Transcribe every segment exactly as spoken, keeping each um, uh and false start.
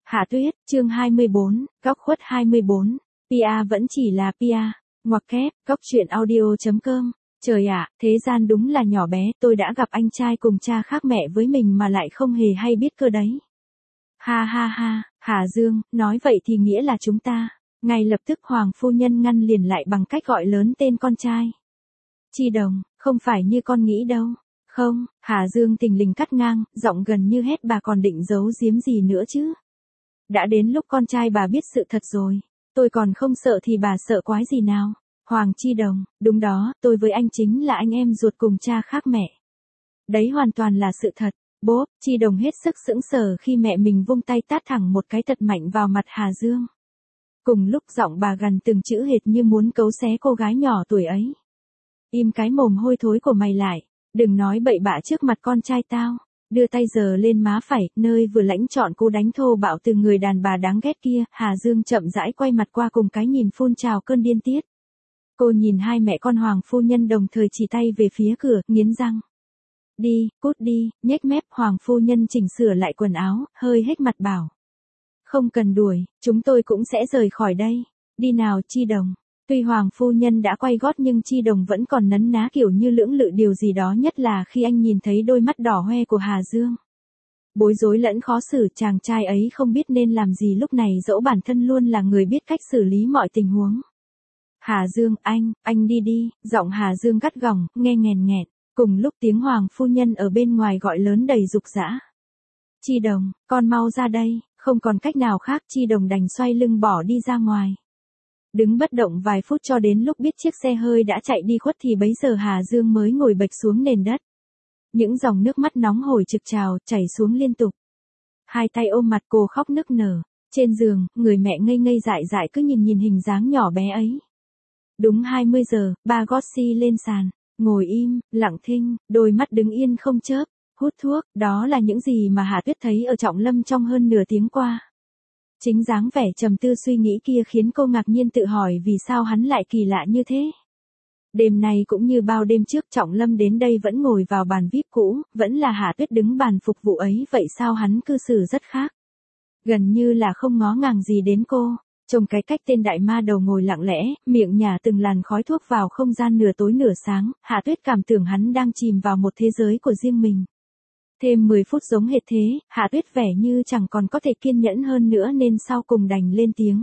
Hạ Tuyết, chương hai mươi bốn, góc khuất hai mươi bốn. Pia vẫn chỉ là Pia. Ngoặc kép, góc truyện audio chấm com. Trời ạ, thế gian đúng là nhỏ bé, tôi đã gặp anh trai cùng cha khác mẹ với mình mà lại không hề hay biết cơ đấy. Ha ha ha, Hà Dương, nói vậy thì nghĩa là chúng ta. Ngay lập tức Hoàng phu nhân ngăn liền lại bằng cách gọi lớn tên con trai. Chi Đồng, không phải như con nghĩ đâu. Không, Hà Dương tình lình cắt ngang, giọng gần như hét bà còn định giấu giếm gì nữa chứ. Đã đến lúc con trai bà biết sự thật rồi. Tôi còn không sợ thì bà sợ quái gì nào. Hoàng Chi Đồng, đúng đó, tôi với anh chính là anh em ruột cùng cha khác mẹ. Đấy hoàn toàn là sự thật. Bố, Chi Đồng hết sức sững sờ khi mẹ mình vung tay tát thẳng một cái thật mạnh vào mặt Hà Dương. Cùng lúc giọng bà gằn từng chữ hệt như muốn cấu xé cô gái nhỏ tuổi ấy. Im cái mồm hôi thối của mày lại, đừng nói bậy bạ trước mặt con trai tao. Đưa tay giơ lên má phải, nơi vừa lãnh trọn cú đánh thô bạo từ người đàn bà đáng ghét kia. Hà Dương chậm rãi quay mặt qua cùng cái nhìn phun trào cơn điên tiết. Cô nhìn hai mẹ con Hoàng phu nhân đồng thời chỉ tay về phía cửa, nghiến răng. Đi, cút đi, nhếch mép. Hoàng phu nhân chỉnh sửa lại quần áo, hơi hếch mặt bảo. Không cần đuổi, chúng tôi cũng sẽ rời khỏi đây. Đi nào Chi Đồng. Tuy Hoàng phu nhân đã quay gót nhưng Chi Đồng vẫn còn nấn ná kiểu như lưỡng lự điều gì đó, nhất là khi anh nhìn thấy đôi mắt đỏ hoe của Hà Dương. Bối rối lẫn khó xử, chàng trai ấy không biết nên làm gì lúc này, dẫu bản thân luôn là người biết cách xử lý mọi tình huống. Hà Dương, anh, anh đi đi. Giọng Hà Dương gắt gỏng, nghe nghèn nghẹt. Cùng lúc tiếng Hoàng phu nhân ở bên ngoài gọi lớn đầy dục dã. Chi Đồng, con mau ra đây. Không còn cách nào khác, Chi Đồng đành xoay lưng bỏ đi ra ngoài. Đứng bất động vài phút cho đến lúc biết chiếc xe hơi đã chạy đi khuất thì bấy giờ Hà Dương mới ngồi bệt xuống nền đất. Những dòng nước mắt nóng hổi trực trào, chảy xuống liên tục. Hai tay ôm mặt cô khóc nức nở. Trên giường, người mẹ ngây ngây dại dại cứ nhìn nhìn hình dáng nhỏ bé ấy. Đúng hai mươi giờ, ba gót xi lên sàn, ngồi im, lặng thinh, đôi mắt đứng yên không chớp, hút thuốc. Đó là những gì mà Hạ Tuyết thấy ở Trọng Lâm trong hơn nửa tiếng qua. Chính dáng vẻ trầm tư suy nghĩ kia khiến cô ngạc nhiên tự hỏi vì sao hắn lại kỳ lạ như thế. Đêm nay cũng như bao đêm trước, Trọng Lâm đến đây vẫn ngồi vào bàn vi ai pi cũ, vẫn là Hạ Tuyết đứng bàn phục vụ ấy, vậy sao hắn cư xử rất khác. Gần như là không ngó ngàng gì đến cô. Trông cái cách tên đại ma đầu ngồi lặng lẽ, miệng nhả từng làn khói thuốc vào không gian nửa tối nửa sáng, Hạ Tuyết cảm tưởng hắn đang chìm vào một thế giới của riêng mình. Thêm mười phút giống hệt thế, Hạ Tuyết vẻ như chẳng còn có thể kiên nhẫn hơn nữa nên sau cùng đành lên tiếng.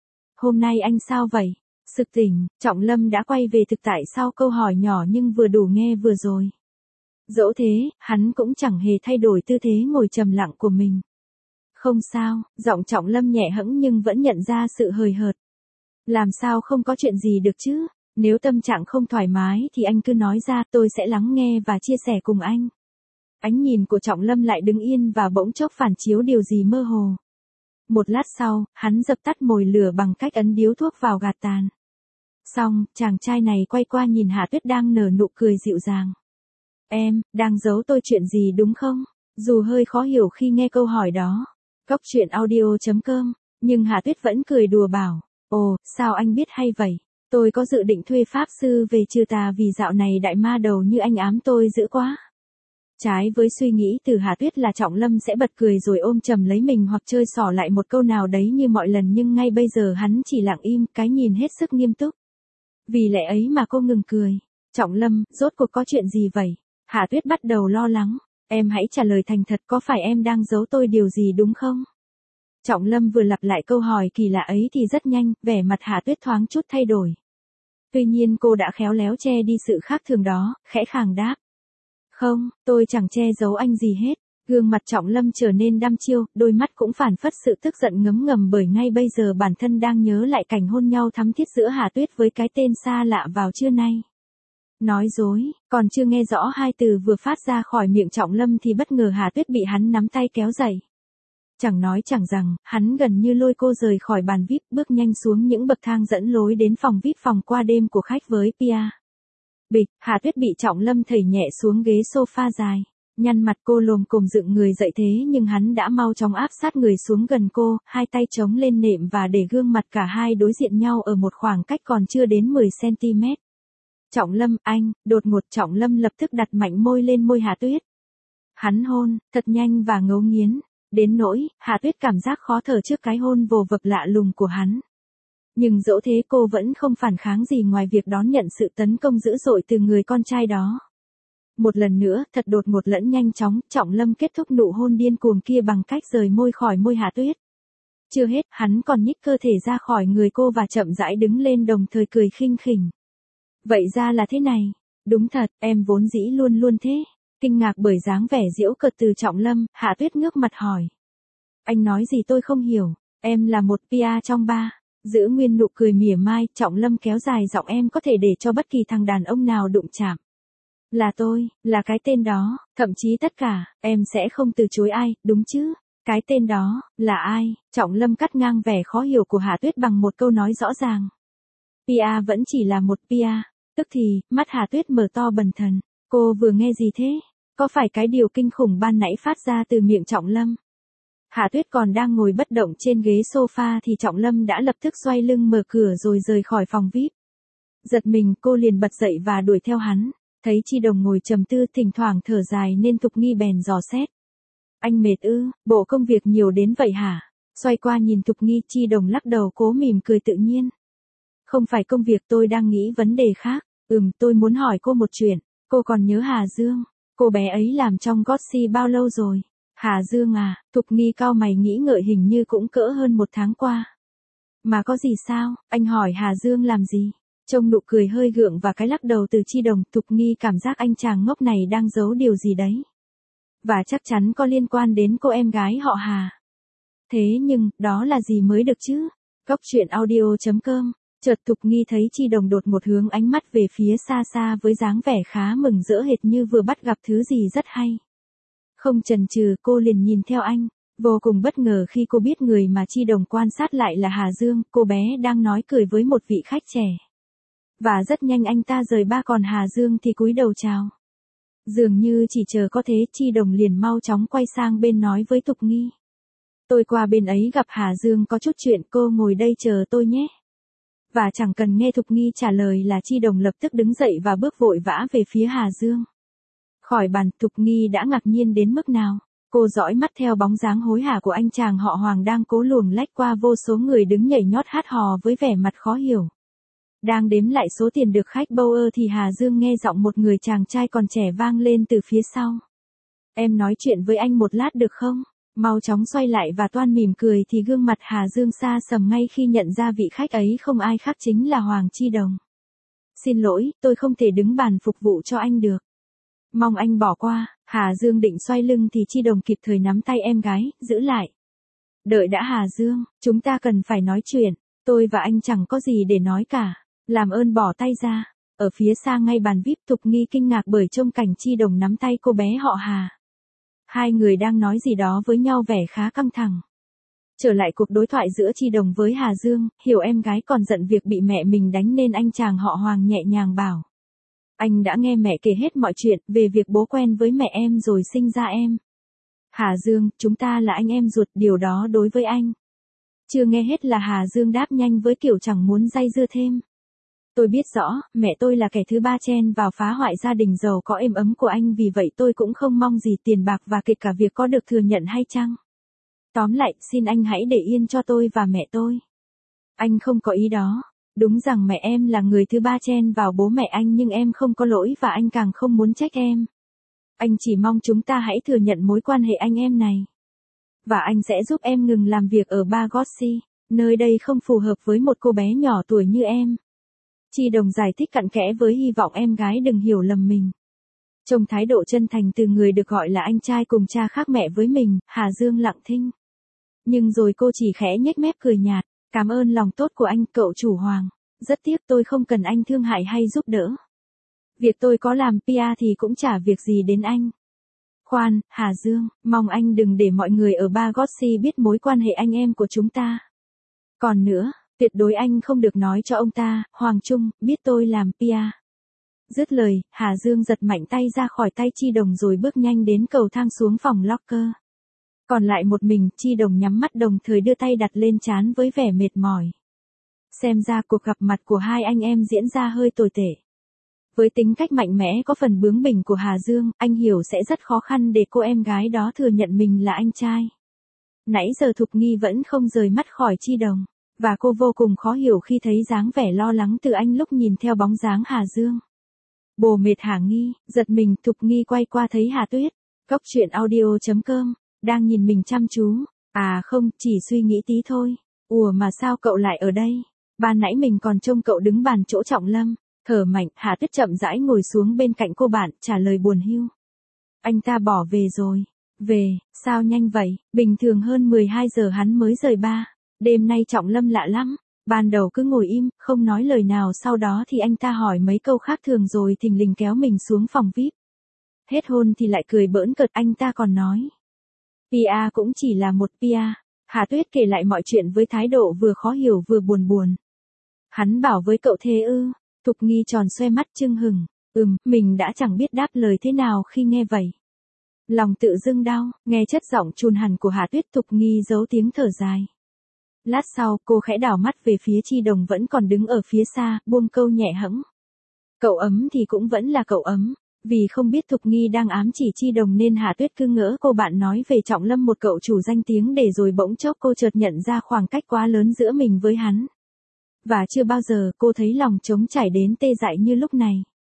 Hôm nay anh sao vậy? Sực tỉnh, Trọng Lâm đã quay về thực tại sau câu hỏi nhỏ nhưng vừa đủ nghe vừa rồi. Dẫu thế, hắn cũng chẳng hề thay đổi tư thế ngồi trầm lặng của mình. Không sao, giọng Trọng Lâm nhẹ hẫng nhưng vẫn nhận ra sự hời hợt. Làm sao không có chuyện gì được chứ? Nếu tâm trạng không thoải mái thì anh cứ nói ra, tôi sẽ lắng nghe và chia sẻ cùng anh. Ánh nhìn của Trọng Lâm lại đứng yên và bỗng chốc phản chiếu điều gì mơ hồ. Một lát sau, hắn dập tắt mồi lửa bằng cách ấn điếu thuốc vào gạt tàn. Xong, chàng trai này quay qua nhìn Hạ Tuyết đang nở nụ cười dịu dàng. Em, đang giấu tôi chuyện gì đúng không? Dù hơi khó hiểu khi nghe câu hỏi đó. Góc truyện audio chấm com, nhưng Hạ Tuyết vẫn cười đùa bảo. Ồ, sao anh biết hay vậy? Tôi có dự định thuê pháp sư về trừ tà vì dạo này đại ma đầu như anh ám tôi dữ quá. Trái với suy nghĩ từ Hạ Tuyết là Trọng Lâm sẽ bật cười rồi ôm chầm lấy mình hoặc chơi xỏ lại một câu nào đấy như mọi lần, nhưng ngay bây giờ hắn chỉ lặng im, cái nhìn hết sức nghiêm túc. Vì lẽ ấy mà cô ngừng cười. Trọng Lâm, rốt cuộc có chuyện gì vậy? Hạ Tuyết bắt đầu lo lắng. Em hãy trả lời thành thật, có phải em đang giấu tôi điều gì đúng không? Trọng Lâm vừa lặp lại câu hỏi kỳ lạ ấy thì rất nhanh, vẻ mặt Hạ Tuyết thoáng chút thay đổi. Tuy nhiên cô đã khéo léo che đi sự khác thường đó, khẽ khàng đáp. Không, tôi chẳng che giấu anh gì hết. Gương mặt Trọng Lâm trở nên đăm chiêu, đôi mắt cũng phản phất sự tức giận ngấm ngầm bởi ngay bây giờ bản thân đang nhớ lại cảnh hôn nhau thắm thiết giữa Hạ Tuyết với cái tên xa lạ vào trưa nay. Nói dối, còn chưa nghe rõ hai từ vừa phát ra khỏi miệng Trọng Lâm thì bất ngờ Hạ Tuyết bị hắn nắm tay kéo dậy. Chẳng nói chẳng rằng, hắn gần như lôi cô rời khỏi bàn vi ai pi, bước nhanh xuống những bậc thang dẫn lối đến phòng vi ai pi phòng qua đêm của khách với Pia. Bịch, Hạ Tuyết bị Trọng Lâm thẩy nhẹ xuống ghế sofa dài. Nhăn mặt cô lồm cồm dựng người dậy thế nhưng hắn đã mau chóng áp sát người xuống gần cô, hai tay chống lên nệm và để gương mặt cả hai đối diện nhau ở một khoảng cách còn chưa đến mười xăng ti mét. Trọng Lâm, anh, đột ngột Trọng Lâm lập tức đặt mạnh môi lên môi Hạ Tuyết. Hắn hôn, thật nhanh và ngấu nghiến. Đến nỗi, Hà Tuyết cảm giác khó thở trước cái hôn vồ vập lạ lùng của hắn. Nhưng dẫu thế cô vẫn không phản kháng gì ngoài việc đón nhận sự tấn công dữ dội từ người con trai đó. Một lần nữa, thật đột ngột lẫn nhanh chóng, Trọng Lâm kết thúc nụ hôn điên cuồng kia bằng cách rời môi khỏi môi Hà Tuyết. Chưa hết, hắn còn nhích cơ thể ra khỏi người cô và chậm rãi đứng lên đồng thời cười khinh khỉnh. Vậy ra là thế này. Đúng thật, em vốn dĩ luôn luôn thế. Kinh ngạc bởi dáng vẻ giễu cợt từ Trọng Lâm, Hạ Tuyết ngước mặt hỏi. Anh nói gì tôi không hiểu, em là một pê a trong ba. Giữ nguyên nụ cười mỉa mai, Trọng Lâm kéo dài giọng em có thể để cho bất kỳ thằng đàn ông nào đụng chạm. Là tôi, là cái tên đó, thậm chí tất cả, em sẽ không từ chối ai, đúng chứ? Cái tên đó, là ai? Trọng Lâm cắt ngang vẻ khó hiểu của Hạ Tuyết bằng một câu nói rõ ràng. pê a vẫn chỉ là một pê a. Tức thì, mắt Hạ Tuyết mở to bần thần. Cô vừa nghe gì thế? Có phải cái điều kinh khủng ban nãy phát ra từ miệng Trọng Lâm? Hạ Tuyết còn đang ngồi bất động trên ghế sofa thì Trọng Lâm đã lập tức xoay lưng mở cửa rồi rời khỏi phòng vi ai pi. Giật mình, cô liền bật dậy và đuổi theo hắn. Thấy Chi Đồng ngồi trầm tư thỉnh thoảng thở dài nên Thục Nghi bèn dò xét. Anh mệt ư, bộ công việc nhiều đến vậy hả? Xoay qua nhìn Thục Nghi, Chi Đồng lắc đầu cố mỉm cười tự nhiên. Không phải công việc, tôi đang nghĩ vấn đề khác. Ừm, tôi muốn hỏi cô một chuyện. Cô còn nhớ Hà Dương? Cô bé ấy làm trong Gossip bao lâu rồi? Hà Dương à? Thục Nghi cau mày nghĩ ngợi, hình như cũng cỡ hơn một tháng qua. Mà có gì sao? Anh hỏi Hà Dương làm gì? Trông nụ cười hơi gượng và cái lắc đầu từ Chi Đồng, Thục Nghi cảm giác anh chàng ngốc này đang giấu điều gì đấy. Và chắc chắn có liên quan đến cô em gái họ Hà. Thế nhưng, đó là gì mới được chứ? Góc truyện audio chấm com. Chợt Thục Nghi thấy Chi Đồng đột một hướng ánh mắt về phía xa xa với dáng vẻ khá mừng rỡ hệt như vừa bắt gặp thứ gì rất hay. Không chần chừ, cô liền nhìn theo anh. Vô cùng bất ngờ khi cô biết người mà Chi Đồng quan sát lại là Hà Dương, cô bé đang nói cười với một vị khách trẻ. Và rất nhanh anh ta rời ba, còn Hà Dương thì cúi đầu chào. Dường như chỉ chờ có thế, Chi Đồng liền mau chóng quay sang bên nói với Thục Nghi. Tôi qua bên ấy gặp Hà Dương có chút chuyện, cô ngồi đây chờ tôi nhé. Và chẳng cần nghe Thục Nghi trả lời là Chi Đồng lập tức đứng dậy và bước vội vã về phía Hà Dương. Khỏi bàn, Thục Nghi đã ngạc nhiên đến mức nào. Cô dõi mắt theo bóng dáng hối hả của anh chàng họ Hoàng đang cố luồn lách qua vô số người đứng nhảy nhót hát hò với vẻ mặt khó hiểu. Đang đếm lại số tiền được khách bâu ơ thì Hà Dương nghe giọng một người chàng trai còn trẻ vang lên từ phía sau. Em nói chuyện với anh một lát được không? Mau chóng xoay lại và toan mỉm cười thì gương mặt Hà Dương xa sầm ngay khi nhận ra vị khách ấy không ai khác chính là Hoàng Chi Đồng. Xin lỗi, tôi không thể đứng bàn phục vụ cho anh được. Mong anh bỏ qua. Hà Dương định xoay lưng thì Chi Đồng kịp thời nắm tay em gái, giữ lại. Đợi đã Hà Dương, chúng ta cần phải nói chuyện. Tôi và anh chẳng có gì để nói cả. Làm ơn bỏ tay ra. Ở phía xa ngay bàn vi ai pi, Thục Nghi kinh ngạc bởi trông cảnh Chi Đồng nắm tay cô bé họ Hà. Hai người đang nói gì đó với nhau vẻ khá căng thẳng. Trở lại cuộc đối thoại giữa Chi Đồng với Hà Dương, hiểu em gái còn giận việc bị mẹ mình đánh nên anh chàng họ Hoàng nhẹ nhàng bảo. Anh đã nghe mẹ kể hết mọi chuyện về việc bố quen với mẹ em rồi sinh ra em. Hà Dương, chúng ta là anh em ruột, điều đó đối với anh. Chưa nghe hết là Hà Dương đáp nhanh với kiểu chẳng muốn dây dưa thêm. Tôi biết rõ, mẹ tôi là kẻ thứ ba chen vào phá hoại gia đình giàu có êm ấm của anh, vì vậy tôi cũng không mong gì tiền bạc và kể cả việc có được thừa nhận hay chăng. Tóm lại, xin anh hãy để yên cho tôi và mẹ tôi. Anh không có ý đó. Đúng rằng mẹ em là người thứ ba chen vào bố mẹ anh, nhưng em không có lỗi và anh càng không muốn trách em. Anh chỉ mong chúng ta hãy thừa nhận mối quan hệ anh em này. Và anh sẽ giúp em ngừng làm việc ở bar Gossip, nơi đây không phù hợp với một cô bé nhỏ tuổi như em. Chi Đồng giải thích cặn kẽ với hy vọng em gái đừng hiểu lầm mình. Trong thái độ chân thành từ người được gọi là anh trai cùng cha khác mẹ với mình, Hà Dương lặng thinh. Nhưng rồi cô chỉ khẽ nhếch mép cười nhạt. Cảm ơn lòng tốt của anh, cậu chủ Hoàng. Rất tiếc tôi không cần anh thương hại hay giúp đỡ. Việc tôi có làm pê a thì cũng chả việc gì đến anh. Khoan, Hà Dương, mong anh đừng để mọi người ở bar Gossip biết mối quan hệ anh em của chúng ta. Còn nữa, tuyệt đối anh không được nói cho ông ta, Hoàng Trung, biết tôi làm pê a. Dứt lời, Hà Dương giật mạnh tay ra khỏi tay Chi Đồng rồi bước nhanh đến cầu thang xuống phòng locker. Còn lại một mình, Chi Đồng nhắm mắt đồng thời đưa tay đặt lên trán với vẻ mệt mỏi. Xem ra cuộc gặp mặt của hai anh em diễn ra hơi tồi tệ. Với tính cách mạnh mẽ có phần bướng bỉnh của Hà Dương, anh hiểu sẽ rất khó khăn để cô em gái đó thừa nhận mình là anh trai. Nãy giờ Thục Nghi vẫn không rời mắt khỏi Chi Đồng, và cô vô cùng khó hiểu khi thấy dáng vẻ lo lắng từ anh lúc nhìn theo bóng dáng Hà Dương. Bồ mệt hả Nghi, giật mình Thục Nghi quay qua thấy Hà Tuyết, Cóc truyện audio.com, đang nhìn mình chăm chú. À không, chỉ suy nghĩ tí thôi. Ủa mà sao cậu lại ở đây? Ban nãy mình còn trông cậu đứng bàn chỗ Trọng Lâm. Thở mạnh, Hà Tuyết chậm rãi ngồi xuống bên cạnh cô bạn, trả lời buồn hiu. Anh ta bỏ về rồi. Về, sao nhanh vậy? Bình thường hơn mười hai giờ hắn mới rời ba. Đêm nay Trọng Lâm lạ lắm. Ban đầu cứ ngồi im, không nói lời nào, sau đó thì anh ta hỏi mấy câu khác thường rồi thình lình kéo mình xuống phòng vi ai pi. Hết hôn thì lại cười bỡn cợt, anh ta còn nói. pê e cũng chỉ là một pê e. Hà Tuyết kể lại mọi chuyện với thái độ vừa khó hiểu vừa buồn buồn. Hắn bảo với cậu thế ư? Thục Nghi tròn xoe mắt chưng hừng. Ừm, mình đã chẳng biết đáp lời thế nào khi nghe vậy. Lòng tự dưng đau, nghe chất giọng chùn hẳn của Hà Tuyết, Thục Nghi giấu tiếng thở dài. Lát sau, cô khẽ đảo mắt về phía Chi Đồng vẫn còn đứng ở phía xa, buông câu nhẹ hẫng. Cậu ấm thì cũng vẫn là cậu ấm. Vì không biết Thục Nghi đang ám chỉ Chi Đồng nên Hà Tuyết cứ ngỡ cô bạn nói về Trọng Lâm, một cậu chủ danh tiếng, để rồi bỗng chốc cô chợt nhận ra khoảng cách quá lớn giữa mình với hắn. Và chưa bao giờ cô thấy lòng trống trải đến tê dại như lúc này.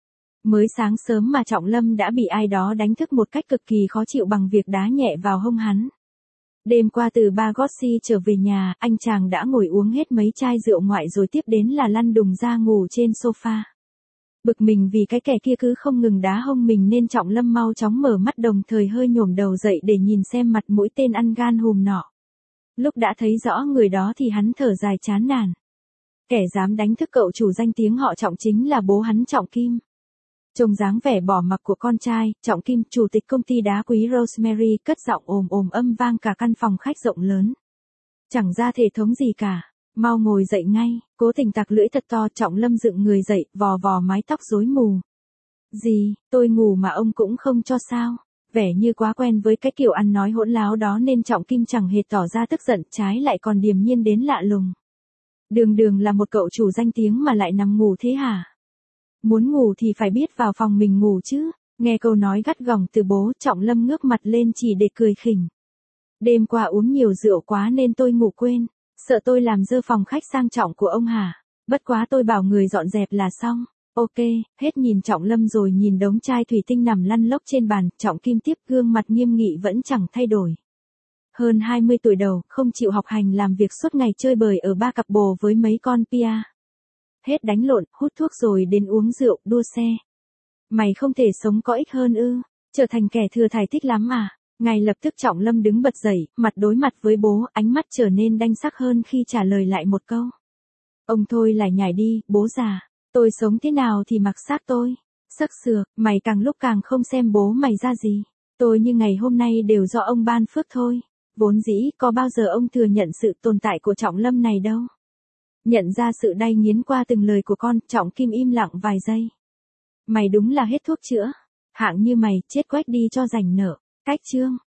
Mới sáng sớm mà Trọng Lâm đã bị ai đó đánh thức một cách cực kỳ khó chịu bằng việc đá nhẹ vào hông hắn. Đêm qua từ ba Gossi trở về nhà, anh chàng đã ngồi uống hết mấy chai rượu ngoại rồi tiếp đến là lăn đùng ra ngủ trên sofa. Bực mình vì cái kẻ kia cứ không ngừng đá hông mình nên Trọng Lâm mau chóng mở mắt, đồng thời hơi nhổm đầu dậy để nhìn xem mặt mũi tên ăn gan hùm nọ. Lúc đã thấy rõ người đó thì hắn thở dài chán nản. Kẻ dám đánh thức cậu chủ danh tiếng họ Trọng chính là bố hắn, Trọng Kim. Trông dáng vẻ bỏ mặc của con trai, Trọng Kim, chủ tịch công ty đá quý Rosemary, cất giọng ồm ồm âm vang cả căn phòng khách rộng lớn. Chẳng ra thể thống gì cả. Mau ngồi dậy ngay. Cố tình tặc lưỡi thật to. Trọng Lâm dựng người dậy, vò vò mái tóc rối mù. Gì, tôi ngủ mà ông cũng không cho sao? Vẻ như quá quen với cái kiểu ăn nói hỗn láo đó nên Trọng Kim chẳng hề tỏ ra tức giận, trái lại còn điềm nhiên đến lạ lùng. Đường đường là một cậu chủ danh tiếng mà lại nằm ngủ thế hả? Muốn ngủ thì phải biết vào phòng mình ngủ chứ. Nghe câu nói gắt gỏng từ bố, Trọng Lâm ngước mặt lên chỉ để cười khỉnh. Đêm qua uống nhiều rượu quá nên tôi ngủ quên. Sợ tôi làm dơ phòng khách sang trọng của ông hả? Bất quá tôi bảo người dọn dẹp là xong. Ok, hết nhìn Trọng Lâm rồi nhìn đống chai thủy tinh nằm lăn lóc trên bàn, Trọng Kim tiếp, gương mặt nghiêm nghị vẫn chẳng thay đổi. Hơn hai mươi tuổi đầu, không chịu học hành, làm việc suốt ngày, chơi bời ở ba cặp bồ với mấy con pê e. Hết đánh lộn, hút thuốc rồi đến uống rượu, đua xe. Mày không thể sống có ích hơn ư? Trở thành kẻ thừa thải thích lắm à? Ngay lập tức Trọng Lâm đứng bật dậy, mặt đối mặt với bố, ánh mắt trở nên đanh sắc hơn khi trả lời lại một câu. Ông thôi lại nhảy đi, bố già. Tôi sống thế nào thì mặc xác tôi. Sắc sược, mày càng lúc càng không xem bố mày ra gì. Tôi như ngày hôm nay đều do ông ban phước thôi. Vốn dĩ, có bao giờ ông thừa nhận sự tồn tại của Trọng Lâm này đâu. Nhận ra sự đay nghiến qua từng lời của con, Trọng Kim im lặng vài giây. Mày đúng là hết thuốc chữa. Hạng như mày, chết quách đi cho rảnh nợ. Cách chương.